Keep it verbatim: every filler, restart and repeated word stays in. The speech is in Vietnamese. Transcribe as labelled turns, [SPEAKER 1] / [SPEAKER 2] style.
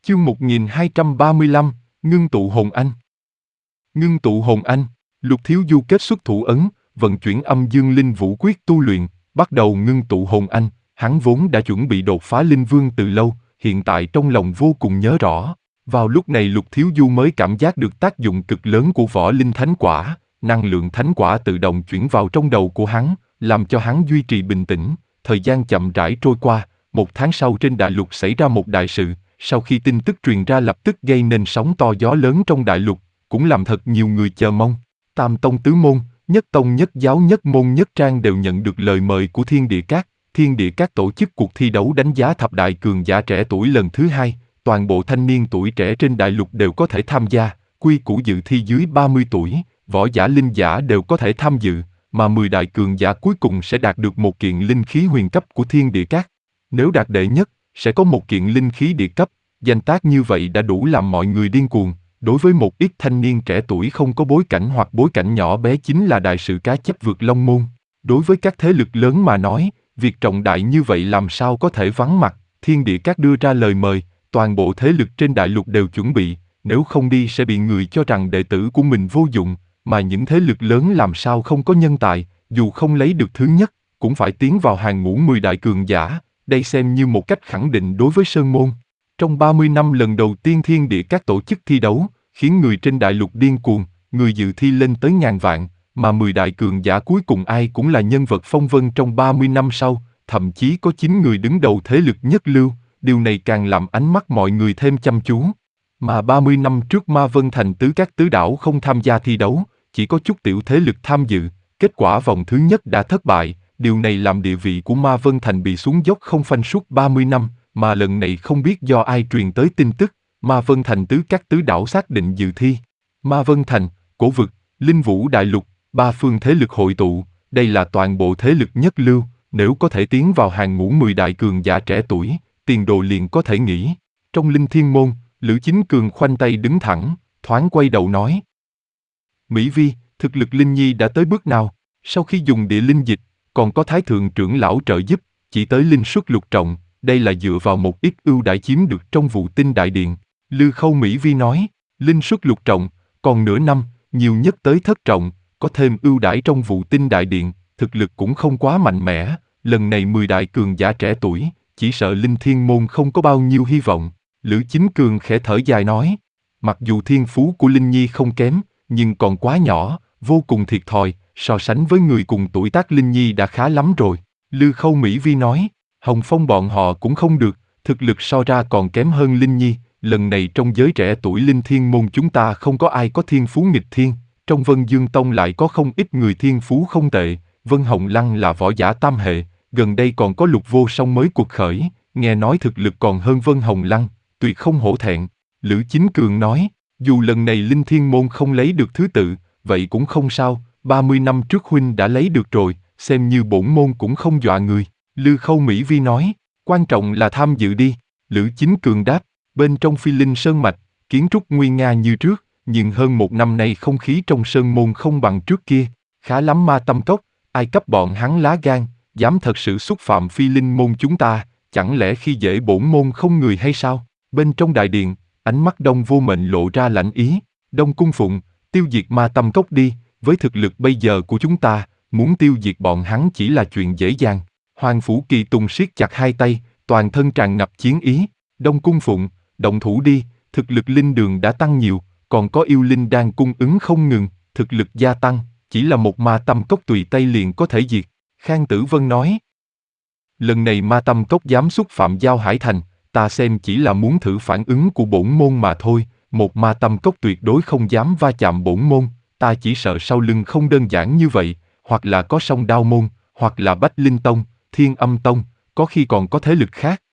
[SPEAKER 1] Chương một nghìn hai trăm ba mươi lăm, Ngưng tụ hồn anh. Ngưng tụ hồn anh, Lục Thiếu Du kết xuất thủ ấn, vận chuyển âm dương linh vũ quyết tu luyện, bắt đầu ngưng tụ hồn anh. Hắn vốn đã chuẩn bị đột phá linh vương từ lâu, hiện tại trong lòng vô cùng nhớ rõ. Vào lúc này Lục Thiếu Du mới cảm giác được tác dụng cực lớn của võ linh thánh quả, năng lượng thánh quả tự động chuyển vào trong đầu của hắn, làm cho hắn duy trì bình tĩnh. Thời gian chậm rãi trôi qua, một tháng sau trên đại lục xảy ra một đại sự. Sau khi tin tức truyền ra lập tức gây nên sóng to gió lớn trong đại lục, cũng làm thật nhiều người chờ mong. Tam tông tứ môn, nhất tông nhất giáo nhất môn nhất trang đều nhận được lời mời của Thiên Địa Các. Thiên Địa Các tổ chức cuộc thi đấu đánh giá thập đại cường giả trẻ tuổi lần thứ hai, toàn bộ thanh niên tuổi trẻ trên đại lục đều có thể tham gia, quy củ dự thi dưới ba mươi tuổi, võ giả linh giả đều có thể tham dự, mà mười đại cường giả cuối cùng sẽ đạt được một kiện linh khí huyền cấp của Thiên Địa Các. Nếu đạt đệ nhất, sẽ có một kiện linh khí địa cấp, danh tác như vậy đã đủ làm mọi người điên cuồng. Đối với một ít thanh niên trẻ tuổi không có bối cảnh hoặc bối cảnh nhỏ bé chính là đại sự cá chép vượt long môn. Đối với các thế lực lớn mà nói, việc trọng đại như vậy làm sao có thể vắng mặt. Thiên Địa Các đưa ra lời mời, toàn bộ thế lực trên đại lục đều chuẩn bị, nếu không đi sẽ bị người cho rằng đệ tử của mình vô dụng, mà những thế lực lớn làm sao không có nhân tài, dù không lấy được thứ nhất, cũng phải tiến vào hàng ngũ mười đại cường giả. Đây xem như một cách khẳng định đối với Sơn Môn. Trong ba mươi năm lần đầu tiên Thiên Địa Các tổ chức thi đấu, khiến người trên đại lục điên cuồng, người dự thi lên tới ngàn vạn, mà mười đại cường giả cuối cùng ai cũng là nhân vật phong vân trong ba mươi năm sau, thậm chí có chín người đứng đầu thế lực nhất lưu, điều này càng làm ánh mắt mọi người thêm chăm chú. Mà ba mươi năm trước Ma Vân Thành tứ các tứ đảo không tham gia thi đấu, chỉ có chút tiểu thế lực tham dự, kết quả vòng thứ nhất đã thất bại. Điều này làm địa vị của Ma Vân Thành bị xuống dốc không phanh suốt ba mươi năm, mà lần này không biết do ai truyền tới tin tức, Ma Vân Thành tứ các tứ đảo xác định dự thi. Ma Vân Thành, Cổ Vực, Linh Vũ Đại Lục, ba phương thế lực hội tụ, đây là toàn bộ thế lực nhất lưu, nếu có thể tiến vào hàng ngũ mười đại cường giả trẻ tuổi, tiền đồ liền có thể nghĩ. Trong Linh Thiên Môn, Lữ Chính Cường khoanh tay đứng thẳng, thoáng quay đầu nói. Mỹ Vi, thực lực Linh Nhi đã tới bước nào? Sau khi dùng địa linh dịch, còn có Thái Thượng trưởng lão trợ giúp, chỉ tới linh suất lục trọng, đây là dựa vào một ít ưu đãi chiếm được trong vụ tinh đại điện. Lư Khâu Mỹ Vi nói, linh suất lục trọng, còn nửa năm, nhiều nhất tới thất trọng, có thêm ưu đãi trong vụ tinh đại điện, thực lực cũng không quá mạnh mẽ, lần này mười đại cường giả trẻ tuổi, chỉ sợ Linh Thiên Môn không có bao nhiêu hy vọng. Lữ Chính Cường khẽ thở dài nói, mặc dù thiên phú của Linh Nhi không kém, nhưng còn quá nhỏ, vô cùng thiệt thòi. So sánh với người cùng tuổi tác Linh Nhi đã khá lắm rồi. Lư Khâu Mỹ Vi nói, Hồng Phong bọn họ cũng không được, thực lực so ra còn kém hơn Linh Nhi. Lần này trong giới trẻ tuổi Linh Thiên Môn chúng ta không có ai có thiên phú nghịch thiên, trong Vân Dương Tông lại có không ít người thiên phú không tệ. Vân Hồng Lăng là võ giả tam hệ, gần đây còn có Lục Vô Song mới cuộc khởi, nghe nói thực lực còn hơn Vân Hồng Lăng, tuyệt không hổ thẹn. Lữ Chính Cường nói, dù lần này Linh Thiên Môn không lấy được thứ tự, vậy cũng không sao. ba mươi năm trước huynh đã lấy được rồi, xem như bổn môn cũng không dọa người. Lư Khâu Mỹ Vi nói, quan trọng là tham dự đi. Lữ Chính Cường đáp, bên trong Phi Linh Sơn Mạch, kiến trúc nguy nga như trước, nhưng hơn một năm nay không khí trong Sơn Môn không bằng trước kia. Khá lắm Ma Tâm Cốc, ai cấp bọn hắn lá gan, dám thật sự xúc phạm Phi Linh Môn chúng ta, chẳng lẽ khi dễ bổn môn không người hay sao? Bên trong đại điện, ánh mắt Đông Vô Mệnh lộ ra lạnh ý. Đông Cung Phụng, tiêu diệt Ma Tâm Cốc đi. Với thực lực bây giờ của chúng ta, muốn tiêu diệt bọn hắn chỉ là chuyện dễ dàng. Hoàng Phủ Kỳ Tùng siết chặt hai tay, toàn thân tràn ngập chiến ý. Đông Cung Phụng, động thủ đi, thực lực linh đường đã tăng nhiều, còn có yêu linh đang cung ứng không ngừng, thực lực gia tăng, chỉ là một Ma Tâm Cốc tùy tay liền có thể diệt. Khang Tử Vân nói, lần này Ma Tâm Cốc dám xúc phạm Giao Hải Thành, ta xem chỉ là muốn thử phản ứng của bổn môn mà thôi, một Ma Tâm Cốc tuyệt đối không dám va chạm bổn môn. Ta chỉ sợ sau lưng không đơn giản như vậy, hoặc là có Song Đao Môn, hoặc là Bách Linh Tông, Thiên Âm Tông, có khi còn có thế lực khác.